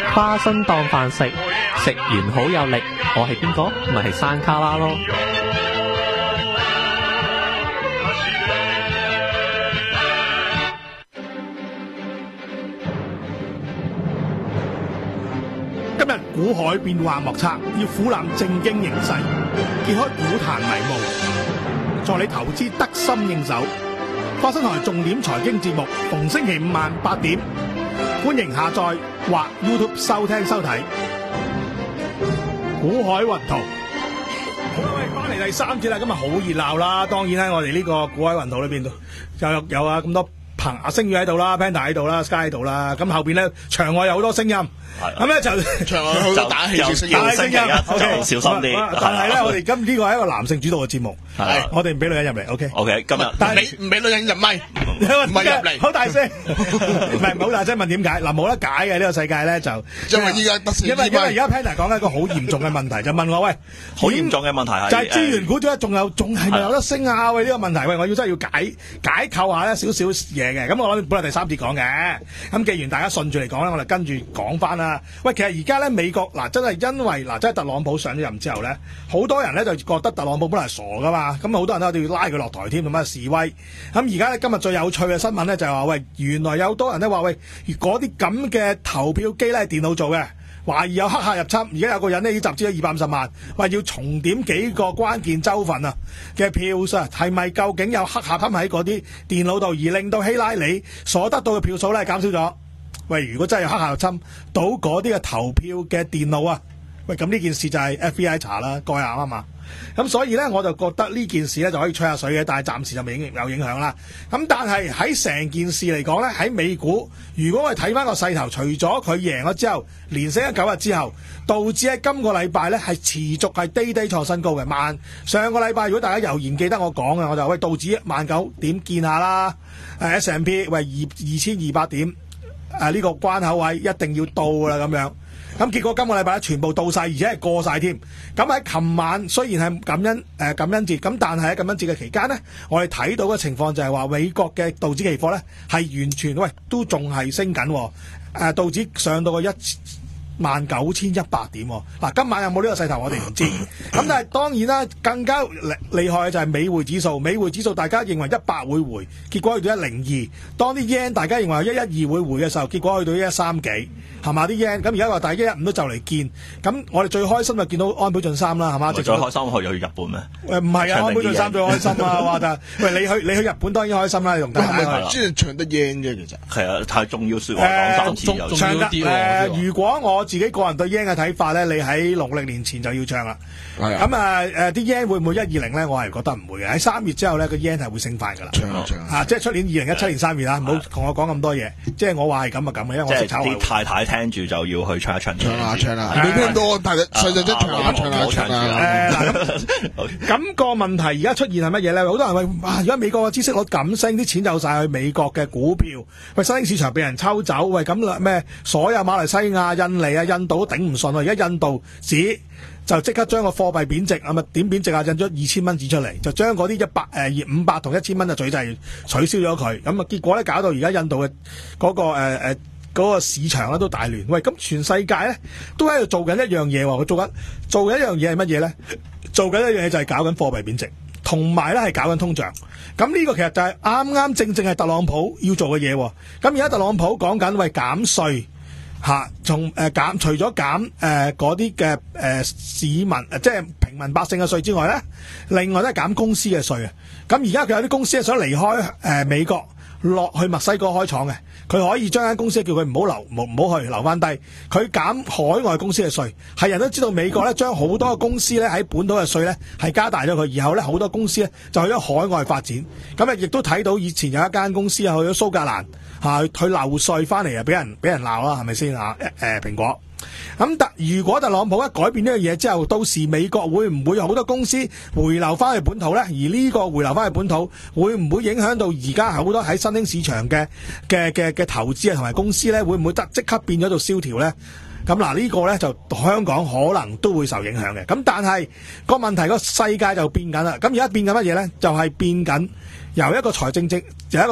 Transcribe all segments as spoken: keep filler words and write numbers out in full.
花生當飯食，食完好有力。我係邊個？咪係山卡拉咯。 今日股海變幻莫測，要俯覽正經形勢，揭開股壇迷霧，助你投資得心應手。花生台重點財經節目，逢星期五晚八點，歡迎下載或 YouTube 收聽收睇。股海雲圖，好啦，我哋翻嚟第三節啦，今日好熱鬧啦。當然喺我哋呢個股海雲圖裏邊，有有有啊咁多朋阿星宇喺度啦 ，Panda 喺度啦 ，Sky 喺度啦。咁後邊咧場外有好多聲音。咁咧就場外好多打氣嘅聲音， 打氣聲音 ，OK， 小心啲。 但係咧，我哋今呢個係一個男性主導嘅節目， 係我哋唔俾女人入嚟 ，OK。 OK， 今日但係唔俾女人入咪，唔係入嚟， 好大聲，唔係唔好大聲問點解？嗱，冇得解嘅呢個世界咧就， 因為依家得因為因為而家 Panda 講緊一個好嚴重嘅問題，就問我喂， 好嚴重嘅問題係就係資源股仲有仲有仲係咪有得升啊？喂，呢個問題喂，我要真係要解解構下咧少少嘢嘅。咁我諗本來第三節講嘅，咁既然大家順住嚟講咧，我哋跟住講翻啦。喂，其實而家咧美國嗱真係因為嗱真係特朗普上咗任之後咧，好多人咧就覺得特朗普本來係傻噶嘛，咁好多人都要拉佢落台添，咁啊示威。咁而家咧今日最有趣嘅新聞咧就係話喂，原來有好多人咧話喂，嗰啲咁嘅投票機咧係電腦做嘅，懷疑有黑客入侵。而家有個人咧已經集資咗二百五十萬，話要重點幾個關鍵州份啊嘅票數，係咪究竟有黑客吞喺嗰啲電腦度，而令到希拉里所得到嘅票數咧減少咗？喂，如果真係有黑客入侵到嗰啲嘅投票嘅電腦啊，喂，咁呢件事就係 F B I 查啦，蓋下啊嘛。咁所以咧，我就覺得呢件事咧就可以吹下水嘅，但係暫時就未有影響啦。咁但係喺成件事嚟講咧，喺美股，如果我哋睇翻個勢頭，除咗佢贏咗之後，連升咗九日之後，導致喺今個禮拜咧係持續係低低創新高嘅。萬上個禮拜如果大家仍然記得我講嘅，我就喂道指萬九點見下啦，誒 S and P 喂二二千二百點。誒、啊、呢、這個關口位一定要到啦咁樣，咁結果今個禮拜咧全部到晒，而且係過晒添。咁喺琴晚雖然係感恩誒、呃、感恩節，咁但係喺感恩節嘅期間呢，我哋睇到嘅情況就係話美國嘅道指期貨咧係完全喂都仲係升緊，誒、呃、道指上到個一萬九千一百點。嗱、啊，今晚有冇呢個勢頭我哋唔知。咁但係當然啦，更加厲害嘅就係美匯指數。美匯指數大家認為一百會回，結果去到一零二。當啲 yen 大家認為一一二會回嘅時候，結果去到一一三幾，係嘛啲 yen？咁而家話大一一五都就嚟見。咁我哋最開心就見到安倍晉三啦，係嘛？ 最開心去去日本咩？ 誒唔係啊，安倍晉三最開心啊！話就喂你去你去日本當然開心啦，你同大家去。 專係唱得 yen 啫，其實係啊，太重要説話講三次又唱得誒。如果我自己個人對 yen 嘅睇法咧，你喺農曆年前就要唱啦。咁啊誒啲 yen 會唔會一二零咧？我係覺得唔會嘅。喺三月之後咧，個 yen 係會升翻㗎啦。唱啊唱啊！即係出年二零一七年三月啦，唔好同我講咁多嘢。即係我話係咁啊咁嘅，因為我識炒。即係啲太太聽住就要去唱一唱。唱啊唱啊！ 未聽到太太細細聲唱啊唱啊唱啊！ 誒嗱咁個問題而家出現係乜嘢咧？好多人話哇！而家美國嘅孳息率咁升，啲錢就晒去美國嘅股票。喂，新興市場俾人抽走。喂，咁咩？所有馬來西亞、印尼啊、印度都頂唔順啊！而家印度紙就即刻將個貨幣貶值，咁啊點貶值啊？印咗二千蚊紙出嚟，就將嗰啲一百誒五百同一千蚊嘅嘴制取消咗佢。咁啊結果咧搞到而家印度嘅嗰、嗰個誒誒。呃呃嗰個市場咧都大亂，喂！咁全世界咧都喺度做緊一樣嘢喎，佢做緊做緊一樣嘢係乜嘢咧？做緊一樣嘢就係搞緊貨幣貶值，同埋咧係搞緊通脹。咁呢個其實就係啱啱正正係特朗普要做嘅嘢。咁而家特朗普講緊喂減稅嚇，從誒減除咗減誒嗰啲嘅誒市民誒即係平民百姓嘅稅之外咧，另外都係減公司嘅稅啊。咁而家佢有啲公司係想離開誒、呃、美國。落去墨西哥開廠嘅，佢可以將間公司叫佢唔好留，唔好去留翻低。佢減海外公司嘅稅，係人都知道美國咧將好多嘅公司咧喺本土嘅稅咧係加大咗佢，然後咧好多公司咧就去咗海外發展。咁啊，亦都睇到以前有一間公司啊去咗蘇格蘭嚇，佢漏稅翻嚟啊，俾人俾人鬧啦，係咪先嚇？誒、呃、蘋果。咁特如果特朗普一改變呢樣嘢之後，到時美國會唔會有好多公司回流翻去本土呢？而呢個回流翻去本土，會唔會影響到而家好多喺新興市場嘅嘅嘅嘅投資啊同埋公司呢？會唔會得即刻變咗做蕭條呢？咁嗱呢個呢，就香港可能都會受影響嘅。咁但係個問題個世界就變緊啦。咁而家變緊乜嘢呢？就係、是、變緊由一個財政政由一個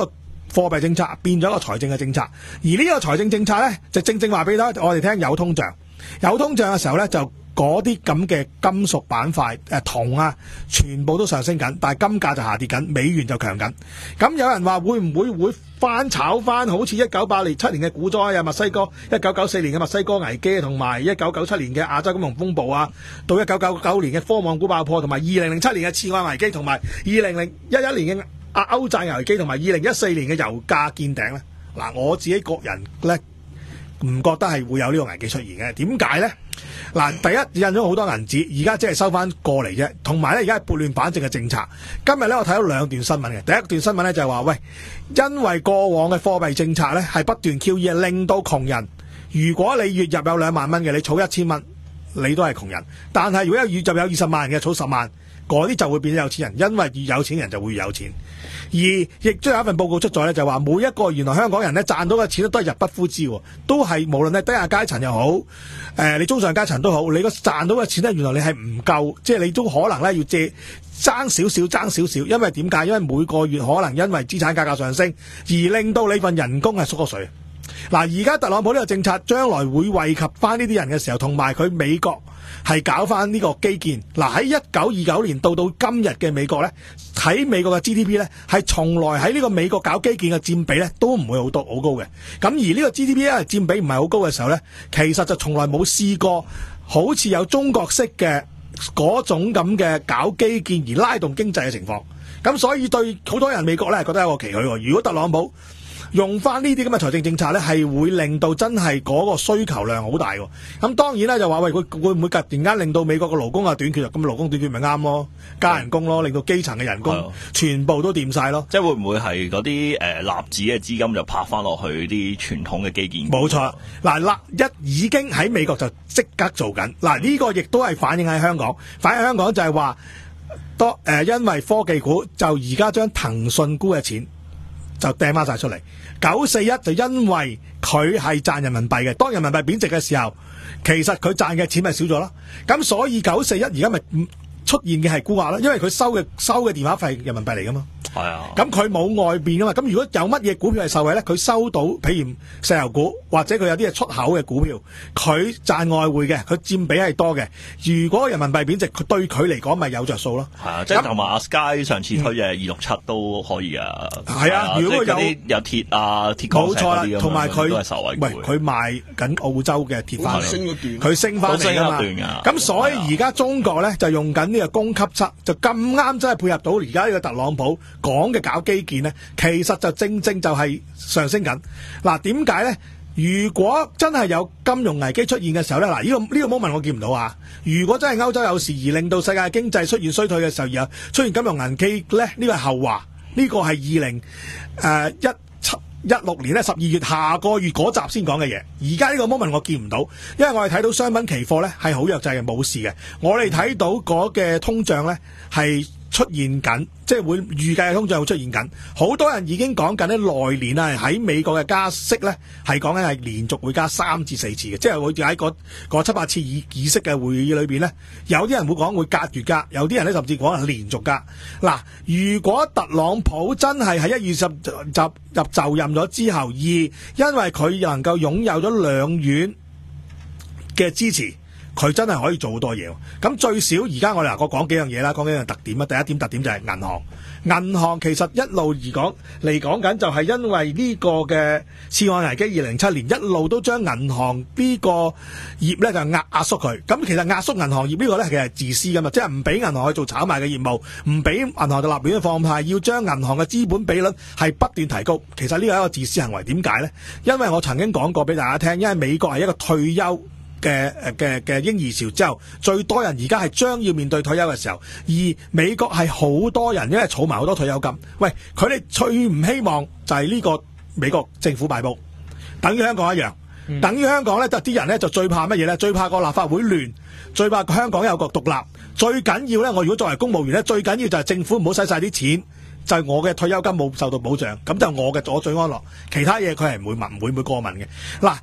貨幣政策變咗一個財政嘅政策，而呢個財政政策咧就正正話俾我哋聽有通脹，有通脹嘅時候咧就嗰啲咁嘅金屬板塊誒銅啊，全部都上升緊，但係金價就下跌緊，美元就強緊。咁有人話會唔會會翻炒翻好似一九八七年嘅股災啊，墨西哥一九九四年嘅墨西哥危機，同埋一九九七年嘅亞洲金融風暴啊，到一九九九年嘅科網股爆破，同埋二零零七年嘅次按危機，同埋二零零一一年嘅亞歐債危機，同埋二零一四年嘅油價見頂咧。嗱，我自己個人咧唔覺得係會有呢個危機出現嘅。點解咧？嗱，第一印咗好多銀紙，而家只係收翻過嚟啫。同埋咧，而家係撥亂反正嘅政策。今日咧，我睇到兩段新聞嘅。第一段新聞咧就係話，喂，因為過往嘅貨幣政策咧係不斷 Q E， 令到窮人，如果你月入有兩萬蚊嘅，你儲一千蚊，你都係窮人。但係如果有月入有二十萬嘅，儲十萬，嗰啲就會變咗有錢人，因為越有錢人就會越有錢。而亦都有一份報告出咗咧，就話每一個原來香港人咧賺到嘅錢都係入不敷支，都係無論係低下階層又好，誒、呃、你中上階層都好，你個賺到嘅錢咧，原來你係唔夠，即係你都可能咧要借爭少少爭少少，因為點解？因為每個月可能因為資產價格上升，而令到你份人工係縮咗水。嗱，而家特朗普呢個政策將來會惠及翻呢啲人嘅時候，同埋佢美國係搞翻呢個基建。嗱，喺一九二九年到到今日嘅美國呢，喺美國嘅 G D P 呢，係從來喺呢個美國搞基建嘅佔比呢都唔會好多好高嘅。咁而呢個 G D P 咧佔比唔係好高嘅時候呢，其實就從來冇試過好似有中國式嘅嗰種咁嘅搞基建而拉動經濟嘅情況。咁所以對好多人美國呢覺得有個期許喎。如果特朗普用翻呢啲咁嘅財政政策咧，係會令到真係嗰個需求量好大喎。咁當然咧就話喂，佢會唔會突然間令到美國嘅勞工啊短缺啊？咁勞工短缺咪啱咯，加人工咯，令到基層嘅人工全部都掂晒咯。 即係會唔會係嗰啲誒納指嘅資金就拍翻落去啲傳統嘅基建？ 冇錯，嗱嗱一已經喺美國就即刻做緊。嗱呢個亦都係反映喺香港，反映香港就係話多誒，因為科技股就而家將騰訊沽嘅錢就掟翻晒出嚟。九四一就因為佢係賺人民幣嘅，當人民幣貶值嘅時候，其實佢賺嘅錢咪少咗咯。咁所以九四一而家咪出現嘅係沽壓啦，因為佢收嘅收嘅電話費人民幣嚟噶嘛。係啊，咁佢冇外邊噶嘛。咁如果有乜嘢股票係受惠咧，佢收到譬如石油股或者佢有啲係出口嘅股票，佢賺外匯嘅，佢佔比係多嘅。如果人民幣貶值，佢對佢嚟講咪有着數咯。係啊， 即係同埋阿 Sky 上次推嘅二六七都可以啊。係啊， 啊，如果有啲有鐵啊鐵礦石嗰啲咁， 同埋佢都係受惠股。 喂，佢賣緊澳洲嘅鐵翻嚟， 佢佢升翻嚟啊嘛。咁所以而家中國咧就用緊呢個供給側，就咁啱真係配合到而家呢個特朗普講嘅搞基建呢，其實就正正就係上升緊。嗱，點解呢？如果真係有金融危機出現嘅時候呢，嗱、這、呢個呢、這個 moment 我見唔到啊。如果真係歐洲有事而令到世界經濟出現衰退嘅時候，而出現金融危機呢，呢個係後話。呢、這個係二零誒一七一六年咧十二月下個月嗰集先講嘅嘢。而家呢個 moment 我見唔到，因為我哋睇到商品期貨呢係好弱勢嘅，冇事嘅。我哋睇到嗰嘅通脹呢係出現緊，即係會預計嘅通脹會出現緊。好多人已經講緊咧，來年啊喺美國嘅加息咧係講緊係連續會加三至四次嘅，即係會喺嗰嗰七八次議議息嘅會議裏邊咧，有啲人會講會隔月加，有啲人咧甚至講係連續加。嗱，如果特朗普真係喺一月十入入就任咗之後，而因為佢能夠擁有咗兩院嘅支持，佢真係可以做好多嘢。咁最少而家我哋嗱，我講幾樣嘢啦，講幾樣特點啦。第一點特點就係銀行，銀行其實一路而講嚟講緊就係因為呢個嘅次按危機二零零七年一路都將銀行呢個業咧就壓壓縮佢。咁其實壓縮銀行業呢個咧其實係自私噶嘛，即係唔俾銀行去做炒賣嘅業務，唔俾銀行就立亂放貸，要將銀行嘅資本比率係不斷提高。其實呢個係一個自私行為。點解呢？因為我曾經講過俾大家聽，因為美國係一個退休嘅誒嘅嘅嬰兒潮之後，最多人而家係將要面對退休嘅時候，而美國係好多人因為儲埋好多退休金，喂，佢哋最唔希望就係呢個美國政府擺布，等於香港一樣，嗯、等於香港咧就啲人咧就最怕乜嘢咧？最怕個立法會亂，最怕香港有個獨立，最緊要咧，我如果作為公務員咧，最緊要就係政府唔好使晒啲錢，就係、是、我嘅退休金冇受到保障，咁就我嘅我最安樂，其他嘢佢係唔會問，唔會唔會過問嘅。嗱。誒、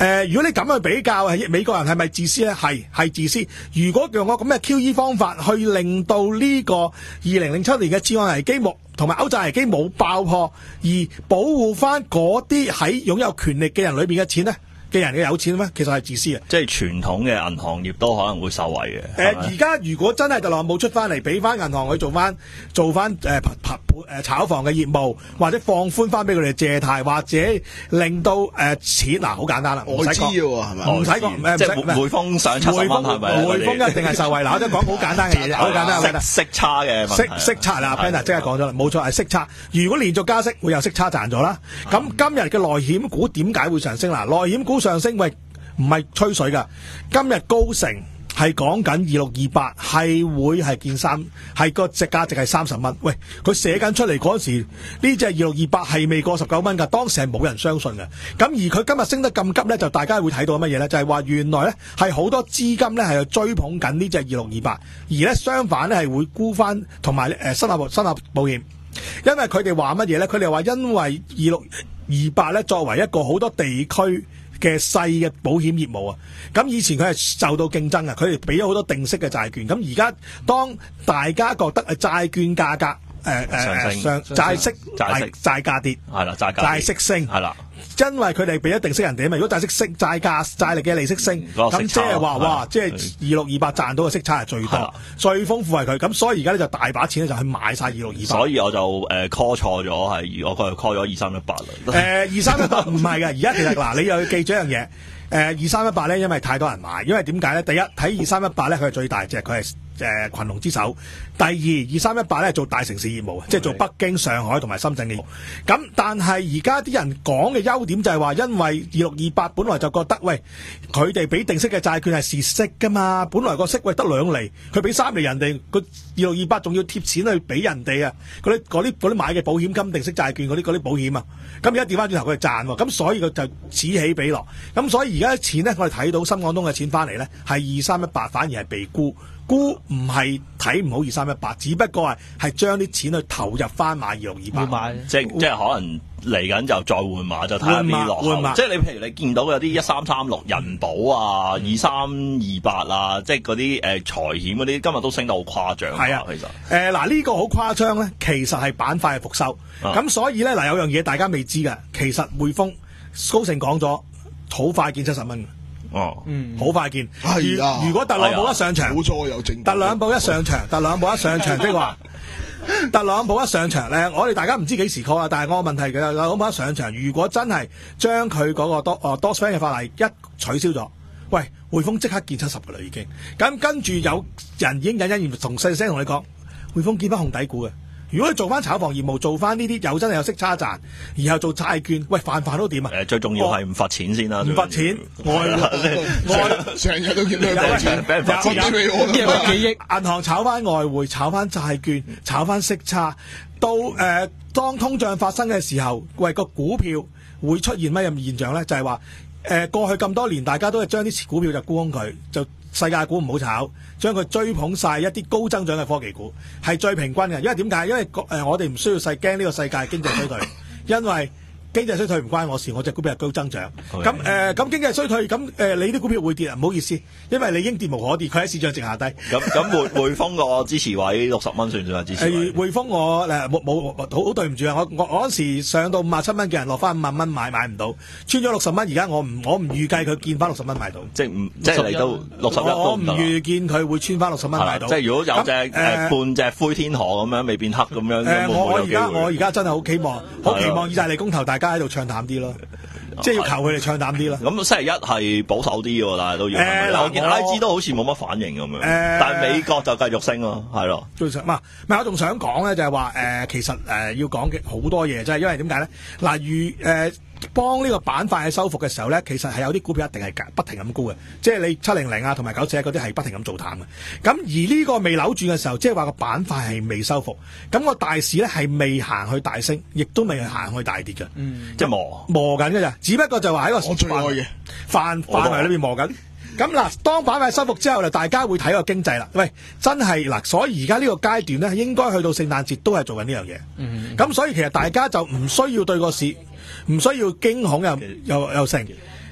呃，如果你咁去比較，係美國人係咪自私咧？係係自私。如果用個咁嘅 Q E 方法去令到呢個二零零七年嘅次按危機冇同埋歐債危機冇爆破，而保護翻嗰啲喺擁有權力嘅人裏邊嘅錢咧？嘅人嘅有錢咩？其實係自私嘅， 即係傳統嘅銀行業都可能會受惠嘅。誒、 呃，而家如果真係特朗普出翻嚟，俾翻銀行去做翻做翻誒誒炒房嘅業務，或者放寬翻俾佢哋借貸，或者令到誒、呃、錢嗱好、啊、簡單啦，唔使講喎，係咪？唔使講誒， 即係匯豐上七十蚊係咪？ 匯豐一定係受惠嗱，我都講好簡單嘅嘢啫，好簡單嘅息息差嘅息息差啦 ，Panda 即係講咗啦，冇錯係息差。如果連續加息，會有息差賺咗啦。咁今日嘅內險股點解會上升嗱？內險股上升，喂。唔係吹水噶，今日高盛係講緊二六二八係會係見三，係個值價值係三十蚊。喂，佢寫緊出嚟嗰時，呢隻二六二八係未過十九蚊噶，當時係冇人相信嘅。咁而佢今日升得咁急咧，就大家會睇到乜嘢咧？就係話原來咧係好多資金咧係去追捧緊呢隻二六二八，而咧相反咧係會沽翻同埋誒新立新立保險，因為佢哋話乜嘢咧？佢哋話因為二六二八咧作為一個好多地區嘅細嘅保險業務啊，咁以前佢係受到競爭啊，佢哋俾咗好多定息嘅債券，咁而家當大家覺得誒債券價格誒誒上債息債息債價跌係啦，債價債息升係啦， 因為佢哋俾咗定息人哋啊嘛，如果債息升債價債力嘅利息升，咁即係話哇，即係二六二八賺到嘅息差係最多，最豐富係佢，咁所以而家咧就大把錢咧就去買晒二六二八， 所以我就誒、呃、call 錯咗係，我佢 call 咗二三一八啦。 誒二三一八唔係嘅，而家其實嗱，你又要記住一樣嘢。誒二三一八咧，因為太多人買，因為點解咧？第一睇二三一八咧，佢係最大隻，佢係誒羣龍之首。第二二三一八咧做大城市業務，即係做北京、上海同埋深圳嘅業務。咁但係而家啲人講嘅優點就係話，因為二六二八本來就覺得喂，佢哋俾定息嘅債券係蝕息㗎嘛，本來個息喂得兩厘，佢俾三厘人哋，個二六二八仲要貼錢去俾人哋啊！嗰啲嗰啲嗰啲買嘅保險金、定息債券嗰啲嗰啲保險啊，咁而家調翻轉頭佢哋賺喎，咁所以佢就此起彼落，咁所以而家錢咧，我哋睇到深港通嘅錢翻嚟咧，係二三一八反而係被沽，沽唔係睇唔好二三一八，只不過係係將啲錢去投入翻買二六二八， 即即係可能嚟緊就再換馬，就睇下邊落後。即係你譬如你見到有啲一三三六人保啊、二三二八啊，即係嗰啲誒財險嗰啲，今日都升得好誇張。係啊，其實誒嗱呢個好誇張咧，其實係板塊嘅復收。咁、啊、所以咧嗱有樣嘢大家未知嘅，其實匯豐高盛講咗。好快見七十蚊哦， 嗯，好快見。 係啊， 如果特朗普一上場， 冇錯有證。 特朗普一上場，特朗普一上場即係話，特朗普一上場咧，我哋大家唔知幾時 call 啊。但係我個問題嘅，特朗普一上場，如果真係將佢嗰個多哦 Dodd-Frank 嘅法例一取消咗，喂，匯豐即刻見七十㗎啦已經。咁跟住有人已經隱隱然同細聲同你講，匯豐見翻紅底股嘅。如果你做翻炒房業務，做翻呢啲有真係有息差賺，然後做債券，喂飯飯都掂啊！ 誒，最重要係唔罰錢先啦， 唔罰錢，外外成日都見到有錢，俾人罰錢俾我， 幾億銀行炒翻外匯，炒翻債券，炒翻息差，到誒、呃、當通脹發生嘅時候，喂個股票會出現乜嘢現象咧？就係話誒過去咁多年，大家都係將啲股票就沽空佢，就世界股唔好炒，將佢追捧晒一啲高增長嘅科技股，係最平均嘅。因為點解？因為誒、呃、我哋唔需要細驚呢個世界經濟衰退，因為經濟衰退唔關我事，我隻股票係高增長。咁誒咁經濟衰退，咁誒、呃、你啲股票會跌啊？唔好意思，因為你已經跌無可跌，佢喺市場值下低。 咁咁匯匯豐個支持位六十蚊算唔算係支持位？ 誒匯豐我誒冇冇好好對唔住啊！我我我嗰時上到五十七蚊嘅人落翻五萬蚊買買唔到，穿咗六十蚊，而家我唔我唔預計佢見翻六十蚊買到。 即係唔即係嚟到六十一都唔得。我唔預見佢會穿翻六十蚊買到。 即係如果有隻誒、呃、半隻灰天鵝咁樣未變黑咁樣， 誒我我而家我而家真係好期望，好期望意大利公投大家喺度唱淡啲。即係要求佢哋唱淡啲啦。咁星期一係保守啲喎，但係都要。誒、呃，我見 I G 都好似冇乜反應咁樣。誒、呃，但係美國就繼續升咯，係咯。 最想唔係，唔係我仲想講咧，就係話誒，其實誒、呃、要講嘅好多嘢，即係因為點解咧？嗱，如誒幫呢個板塊喺收復嘅時候咧，其實係有啲股票一定係不停咁沽嘅，即係你七零零啊同埋九四一嗰啲係不停咁做淡嘅。咁而呢個未扭轉嘅時候，即係話個板塊係未收復，咁個大市咧係未行去大升，亦都未行去大跌嘅。 嗯，即係磨磨緊嘅咋，只不過就話喺個我最愛嘅範範圍裏邊磨緊。咁嗱，當板塊收復之後，就大家會睇個經濟啦。喂，真係嗱，所以而家呢個階段咧，應該去到聖誕節都係做緊呢樣嘢。嗯，咁所以其實大家就唔需要對個市，唔需要驚恐又又又成。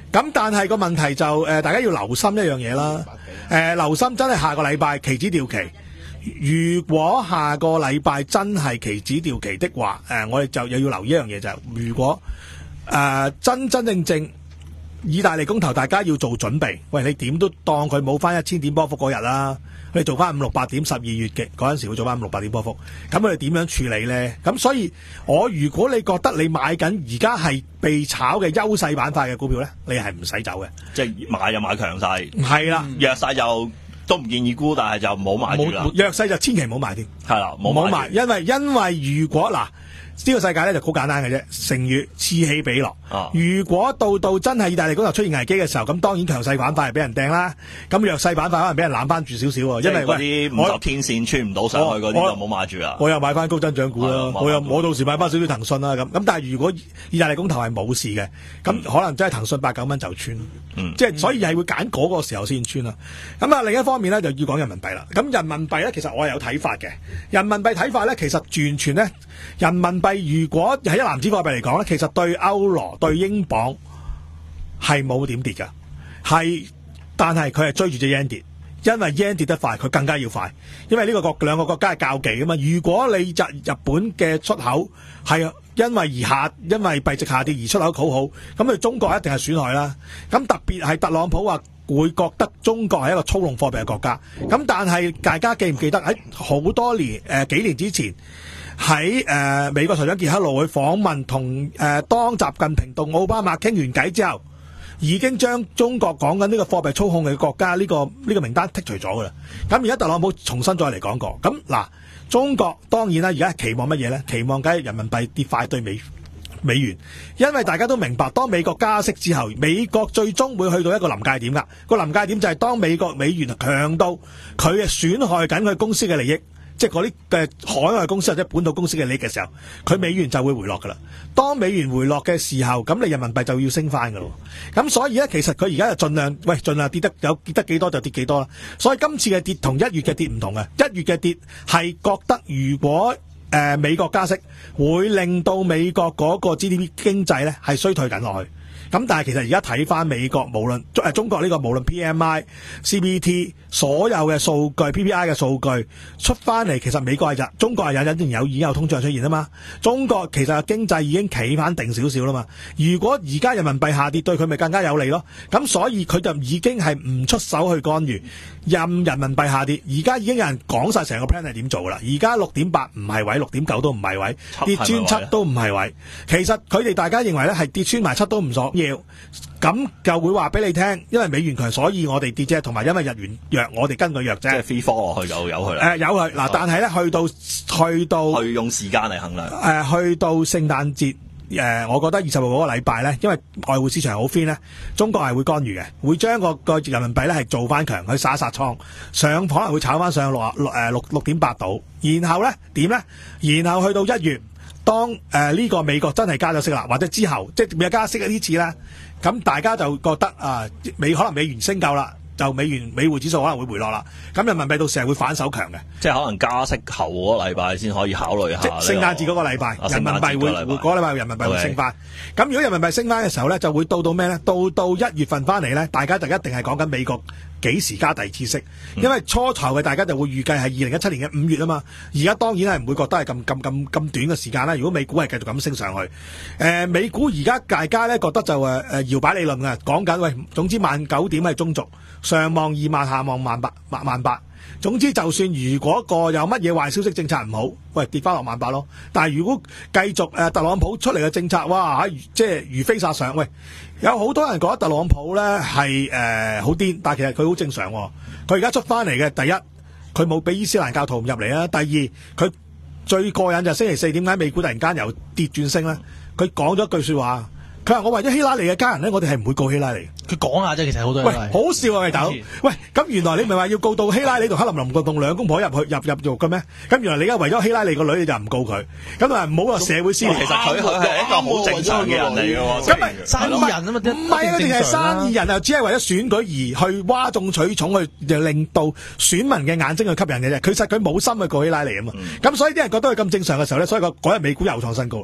咁但係個問題就誒、呃，大家要留心一樣嘢啦。誒、呃，留心真係下個禮拜期指掉期。如果下個禮拜真係期指掉期的話，誒、呃，我哋就又要留意一樣嘢就係、是，如果誒、呃、真真正正意大利公投，大家要做準備。喂，你點都當佢冇翻一千點波幅嗰日啦，佢哋做翻五六百點，十二月嘅嗰陣時會做翻五六百點波幅，咁佢哋點樣處理呢？咁所以我如果你覺得你買緊而家係被炒嘅優勢板塊嘅股票呢，你係唔使走嘅， 即係買就買強勢， 係啦， 弱勢就都唔建議沽，但係就唔好買住啦。 弱勢就千祈唔好買添， 係啦， 唔好買，因為因為如果嗱。呢個世界咧就好簡單嘅啫，成語此起彼落。 啊、 如果到到真係意大利嗰度出現危機嘅時候，咁當然強勢板塊係俾人掟啦，咁弱勢板塊可能俾人攬翻住少少喎。因為嗰啲五十天線穿唔到上去嗰啲就冇買住啦。 我又買翻高增長股啦，我又我到時買翻少少騰訊啦咁。咁但係如果意大利公投係冇事嘅，咁、嗯、可能真係騰訊八九蚊就穿。嗯、即係所以係會揀嗰個時候先穿啦。咁啊另一方面咧就要講人民幣啦。咁人民幣咧其實我係有睇法嘅。人民幣睇法咧其實完全咧人民幣如果係一籃子貨幣嚟講咧，其實對歐羅對英鎊係冇點跌㗎，係但係佢係追住隻 yen 跌，因為 yen 跌得快，佢更加要快，因為呢個國兩個國家係較技㗎嘛。如果你日日本嘅出口係因為而下，因為幣值下跌而出口好好，咁對中國一定係損害啦。咁特別係特朗普話會覺得中國係一個操弄貨幣嘅國家，咁但係大家記唔記得喺好多年誒、呃、幾年之前？喺誒、呃、美國財長傑克魯去訪問同誒、呃、當習近平同奧巴馬傾完偈之後，已經將中國講緊呢個貨幣操控嘅國家呢、這個呢、這個名單剔除咗噶啦。咁而家特朗普重新再嚟講過，咁嗱，中國當然啦，而家係期望乜嘢呢？期望梗係人民幣跌快對美美元，因為大家都明白，當美國加息之後，美國最終會去到一個臨界點噶。個臨界點就係當美國美元強到佢係損害緊佢公司嘅利益。即係嗰啲嘅海外公司或者本土公司嘅利益嘅時候，佢美元就會回落㗎啦。當美元回落嘅時候，咁你人民幣就要升翻㗎咯。咁所以咧，其實佢而家就盡量，喂，盡量跌得有跌得幾多就跌幾多啦。所以今次嘅跌同一月嘅跌唔同嘅，一月嘅跌係覺得如果誒、呃、美國加息，會令到美國嗰個 G D P 經濟咧係衰退緊落去。咁但係其實而家睇翻美國，無論誒中國呢個無論 P M I、C B T 所有嘅數據、P P I 嘅數據出翻嚟，其實美國係日，中國係有隱有已經有通脹出現啊嘛。中國其實經濟已經企翻定少少啦嘛。如果而家人民幣下跌，對佢咪更加有利咯。咁所以佢就已經係唔出手去干預，任人民幣下跌。而家已經有人講晒成個 plan 係點做啦。而家六點八唔係位，六點九都唔係位，跌穿七都唔係位。其實佢哋大家認為咧係跌穿埋七都唔爽。要咁就會話俾你聽，因為美元強，所以我哋跌啫，同埋因為日元弱，我哋跟佢弱啫。 即係 free fall 落去就有佢啦。誒、 呃，有佢嗱，但係咧去到去到去用時間嚟衡量。誒、 呃，去到聖誕節誒，我覺得二十號嗰個禮拜咧，因為外匯市場好 fin 咧，中國係會干預嘅，會將個個人民幣咧係做翻強，去殺一殺倉，上可能會炒翻上六啊六誒六六點八度，然後咧點咧？然後去到一月。當誒呢、呃這個美國真係加咗息啦，或者之後即係未加息嘅呢次咧，咁大家就覺得啊、呃、美可能美元升夠啦，就美元美匯指數可能會回落啦，咁人民幣到時係會反手強嘅， 即係可能加息後嗰個禮拜先可以考慮下。即係聖誕節嗰個禮拜，啊、人民幣會會嗰個禮拜人民幣會升翻。咁、okay. 如果人民幣升翻嘅時候咧，就會到到咩咧？到到一月份翻嚟咧，大家就一定係講緊美國幾時加第二次息，因為初頭嘅大家就會預計係二零一七年嘅五月啊嘛，而家當然係唔會覺得係咁咁咁咁短嘅時間啦。如果美股係繼續咁升上去，誒、呃、美股而家大家咧覺得就誒誒搖擺理論啊，講緊喂，總之萬九點係中軸，上望二萬，下望萬八萬萬八。總之就算如果個有乜嘢壞消息政策唔好，喂跌翻落萬八咯。但係如果繼續誒、呃、特朗普出嚟嘅政策，哇即係如飛殺上，喂有好多人覺得特朗普咧係誒好癲，但係其實佢好正常、哦。佢而家出翻嚟嘅第一，佢冇俾伊斯蘭教徒入嚟啊。第二，佢最過癮就係星期四點解美股突然間由跌轉升咧？佢講咗一句說話。佢話：我為咗希拉里嘅家人咧，我哋係唔會告希拉里。 佢講下啫，其實好多人。 喂，好笑啊，喂大佬！喂，咁原來你唔係話要告到希拉里同克林林同兩公婆入去入入獄嘅咩？咁原來你而家為咗希拉里個女，你就唔告佢。咁啊，唔好話社會撕裂。 其實佢佢係一個好正常嘅人嚟嘅喎。 咁咪生意人啊嘛， 唔係啊，佢哋係生意人啊，只係為咗選舉而去嘩眾取寵，去就令到選民嘅眼睛去吸引嘅啫。其實佢冇心去告希拉里啊嘛。咁所以啲人覺得佢咁正常嘅時候咧，所以個嗰日美股又創新高。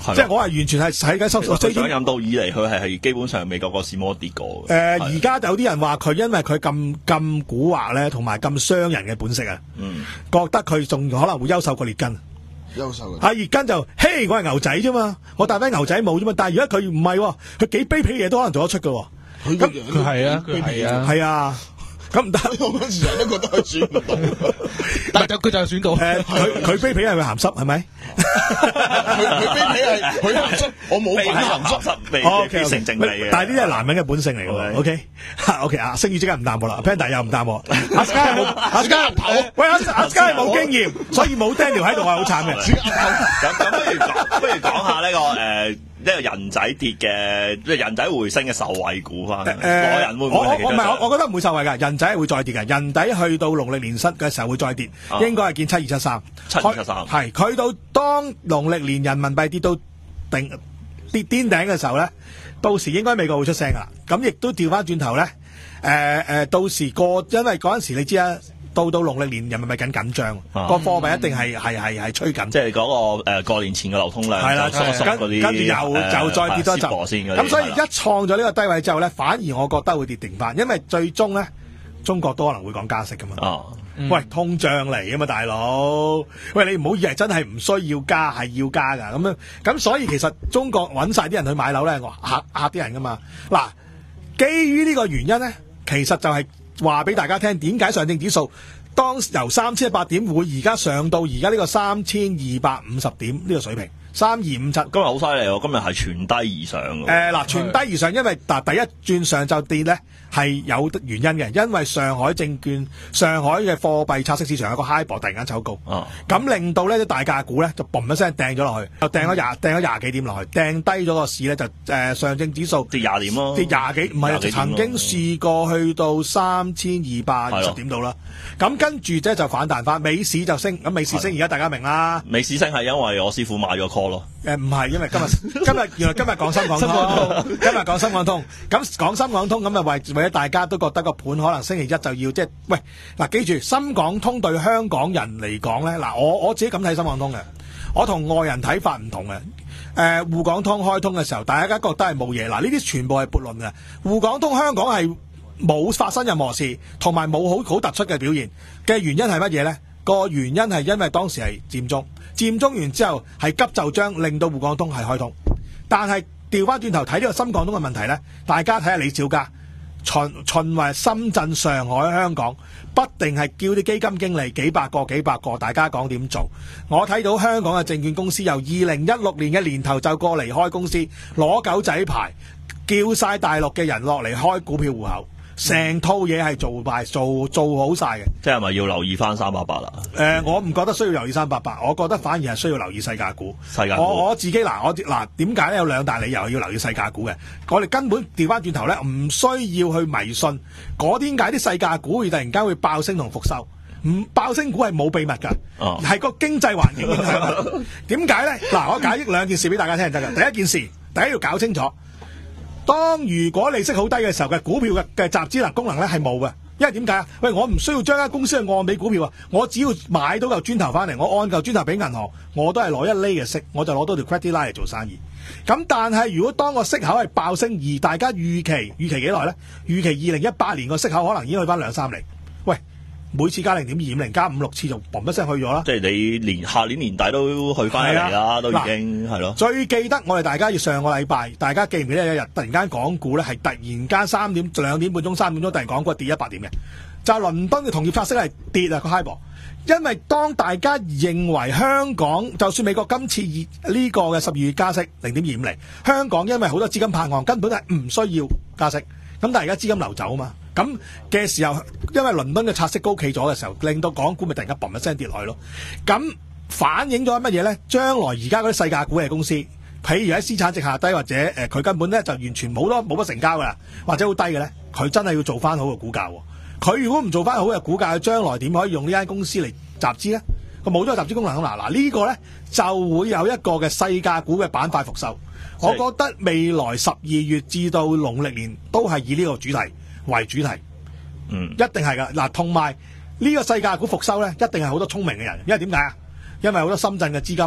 即係我係完全係睇緊收數。 佢上任到以嚟，佢係係基本上未個個市冇跌過嘅。 誒，而家有啲人話佢因為佢咁咁蠱惑咧，同埋咁傷人嘅本色啊， 嗯， 覺得佢仲可能會優秀過列根。 優秀嘅。 啊，列根就嘿，我係牛仔啫嘛，我戴翻牛仔帽啫嘛。但係而家佢唔係喎，佢幾卑鄙嘅嘢都可能做得出嘅喎。 佢個樣都係啊，佢係啊， 係啊。咁唔得， 我嗰時人都覺得佢選唔到， 但係佢就係選到。 誒，佢佢卑鄙係咪鹹濕係咪？ 佢佢卑鄙係佢鹹濕，我冇被講鹹濕未哦必成正理嘅。 但係呢啲係男人嘅本性嚟嘅喎。OK，OK，阿星宇即刻唔答我啦 ，Panda 又唔答我。阿 Sky 冇，阿 Sky 頭，喂阿阿 Sky 冇經驗，所以冇 Daniel 喺度係好慘嘅。 咁咁不如講不如講下呢個誒。呢個人仔跌嘅，即係人仔回升嘅受惠股翻。誒、呃，內人會唔會我我唔係我，我覺得唔會受惠㗎。人仔係會再跌嘅。人仔去到農曆年失嘅時候會再跌，啊、應該係見七二七三。 七二七三係佢到當農曆年人民幣跌到頂跌癲頂嘅時候咧，到時應該美國會出聲㗎啦。咁亦都調翻轉頭咧，誒、呃、誒，到時過，因為嗰陣時你知啊。到到農曆年人民幣緊緊張，個貨幣一定係係係係吹緊， 即係嗰個誒過年前嘅流通量係啦， 跟跟住又又再跌多一陣，咁所以一創咗呢個低位之後咧，反而我覺得會跌定翻，因為最終咧中國都可能會講加息噶嘛。 哦， 喂，通脹嚟啊嘛，大佬，喂你唔好以為真係唔需要加，係要加噶，咁樣咁所以其實中國揾晒啲人去買樓咧，我嚇嚇啲人噶嘛。嗱，基於呢個原因咧，其實就係、是。話俾大家聽，點解上證指數當由三千一百點會而家上到而家呢個三千二百五十點呢個水平，三二五七，今日好犀利喎！今日係全低而上嘅。誒、 呃、嗱，全低而上，因為嗱第一轉上就跌咧係有原因嘅，因為上海證券、上海嘅貨幣拆息市場有個 HIBOR 突然間走高，咁、啊、令到呢啲大價股咧就嘣一聲掟咗落去，就掟咗廿掟咗廿幾點落去，掟低咗個市咧就誒、呃、上證指數跌廿點咯， 跌廿幾唔係曾經試過去到三千二百二十點度啦，咁跟住即就反彈翻，美市就升，咁美市升而家大家明啦， 美市升係因為我師傅買咗 call 咯， 誒唔係因為今日今日原來今日講深港通，今日講深港通，咁講深港通咁啊為為咗大家都覺得個盤可能星期一就要即係喂嗱，記住深港通對香港人嚟講咧，嗱我我自己咁睇深港通嘅，我同外人睇法唔同嘅。誒滬港通開通嘅時候，大家覺得係冇嘢，嗱呢啲全部係悖論嘅。滬港通香港係冇發生任何事，同埋冇好好突出嘅表現嘅原因係乜嘢咧？個原因係因為當時係佔中，佔中完之後係急就章，令到滬港通係開通。但係調翻轉頭睇呢個深港通嘅問題咧，大家睇下李小加。循循環深圳、上海、香港，不定係叫啲基金經理幾百個、幾百個，大家講點做。我睇到香港嘅證券公司由二零一六年嘅年頭就過嚟開公司，攞狗仔牌，叫晒大陸嘅人落嚟開股票戶口，成套嘢係做埋做做好晒嘅。 即係咪要留意翻三八八啦？ 誒、呃，我唔覺得需要留意三八八，我覺得反而係需要留意世界股。 世界股， 我我自己嗱，我嗱點解咧？有兩大理由要留意世界股嘅。我哋根本調翻轉頭咧，唔需要去迷信嗰啲點解啲世界股會突然間會爆升同復收。唔爆升股係冇秘密㗎，係、哦、個經濟環境影響。點解咧？嗱，我解釋兩件事俾大家聽就得㗎。第一件事，第一要搞清楚，當如果利息好低嘅時候嘅股票嘅嘅集資能功能咧係冇嘅。因為點解啊？喂，我唔需要將間公司去按俾股票啊，我只要買到嚿磚頭翻嚟，我按嚿磚頭俾銀行，我都係攞一厘嘅息，我就攞到條 credit line 嚟做生意。咁但係如果當個息口係爆升，而大家預期預期幾耐咧？預期二零一八年個息口可能已經去翻兩三厘。喂，每次加零點二五零加五六次就嘣一聲去咗啦。 即係你年下年年底都去翻嚟啦，都已經係咯。 最記得我哋大家要上個禮拜，大家記唔記得有一日突然間港股咧係突然間三點兩點半鐘三點鐘突然港股跌一百點嘅，就係、是、倫敦嘅同業拆息係跌啊個 HIBOR，因為當大家認為香港就算美國今次呢個嘅十二月加息零點二五厘，香港因為好多資金泊岸根本係唔需要加息，咁但係而家資金流走啊嘛。咁嘅時候，因為倫敦嘅拆息高企咗嘅時候，令到港股咪突然間嘣一聲跌落去咯。咁反映咗乜嘢咧？將來而家嗰啲細價股嘅公司，譬如喺資產值下低或者誒佢、呃、根本咧就完全冇多冇乜成交噶啦，或者好低嘅咧，佢真係要做翻好嘅股價。佢如果唔做翻好嘅股價，將來點可以用呢間公司嚟集資咧？佢冇咗集資功能嗱嗱，呢個咧就會有一個嘅細價股嘅板塊復收。我覺得未來十二月至到農曆年都係以呢個主題為主題，嗯，一定係噶嗱，同埋呢個世界股復收咧，一定係好多聰明嘅人，因為點解啊？因為好多深圳嘅資金啦、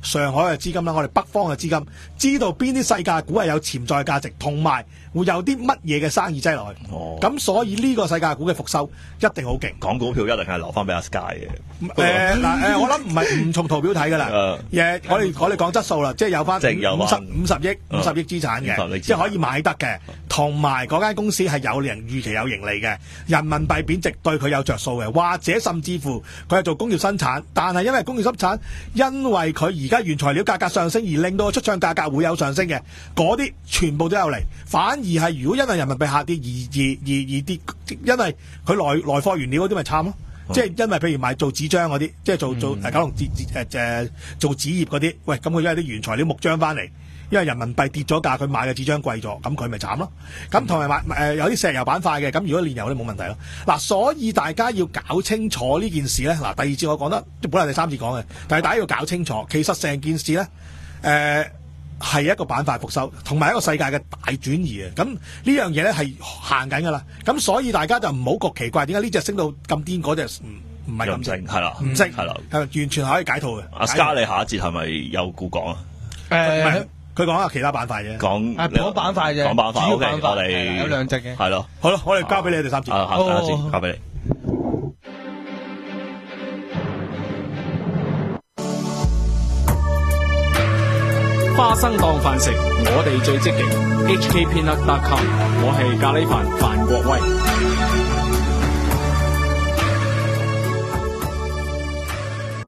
上海嘅資金啦，我哋北方嘅資金，知道邊啲世界股係有潛在價值，同埋會有啲乜嘢嘅生意擠落去。 哦， 咁所以呢個世界股嘅復收一定好勁。 講股票一定係留翻俾阿 Sky 嘅。 誒嗱誒，我諗唔係唔從圖表睇㗎啦。 誒， 誒，我哋我哋講質素啦，即係有翻即係有五十返五十億五十億資產嘅，即係可以買得嘅，同埋嗰間公司係有人預期有盈利嘅，人民幣貶值對佢有着數嘅，或者甚至乎佢係做工業生產，但係因為工業生產，因為佢而家原材料價格上升而令到個出廠價格會有上升嘅，嗰啲全部都有嚟。反而係如果因為人民幣下跌而而而而跌，因為佢來來貨原料嗰啲咪慘咯。即係因為譬如買做紙張嗰啲，即係做做誒九龍紙紙誒誒做紙業嗰啲，喂咁佢因為啲原材料木漿翻嚟，因為人民幣跌咗價，佢買嘅紙張貴咗，咁佢咪慘咯。咁同埋買誒有啲石油板塊嘅，咁如果煉油咧冇問題咯。嗱，所以大家要搞清楚呢件事咧。嗱，第二節我講得本來第三節講嘅，但係大家要搞清楚，其實成件事咧誒。呃係一個板塊復收，同埋一個世界嘅大轉移啊！咁呢樣嘢咧係行緊噶啦，咁所以大家就唔好覺奇怪，點解呢隻升到咁癲，嗰隻唔唔係咁升， 係啦， 唔升係啦， 係完全係可以解套嘅。 阿 Sky 你下一節係咪有股講啊？ 誒， 佢講下其他板塊啫， 講係講板塊啫， 講板塊。O K，我係哋有兩隻嘅， 係咯， 好咯，我哋交俾你第三節。 啊，下下一節交俾你。 花生當飯食，我哋最積極。H K Peanut dot com， 我係咖喱飯范國威。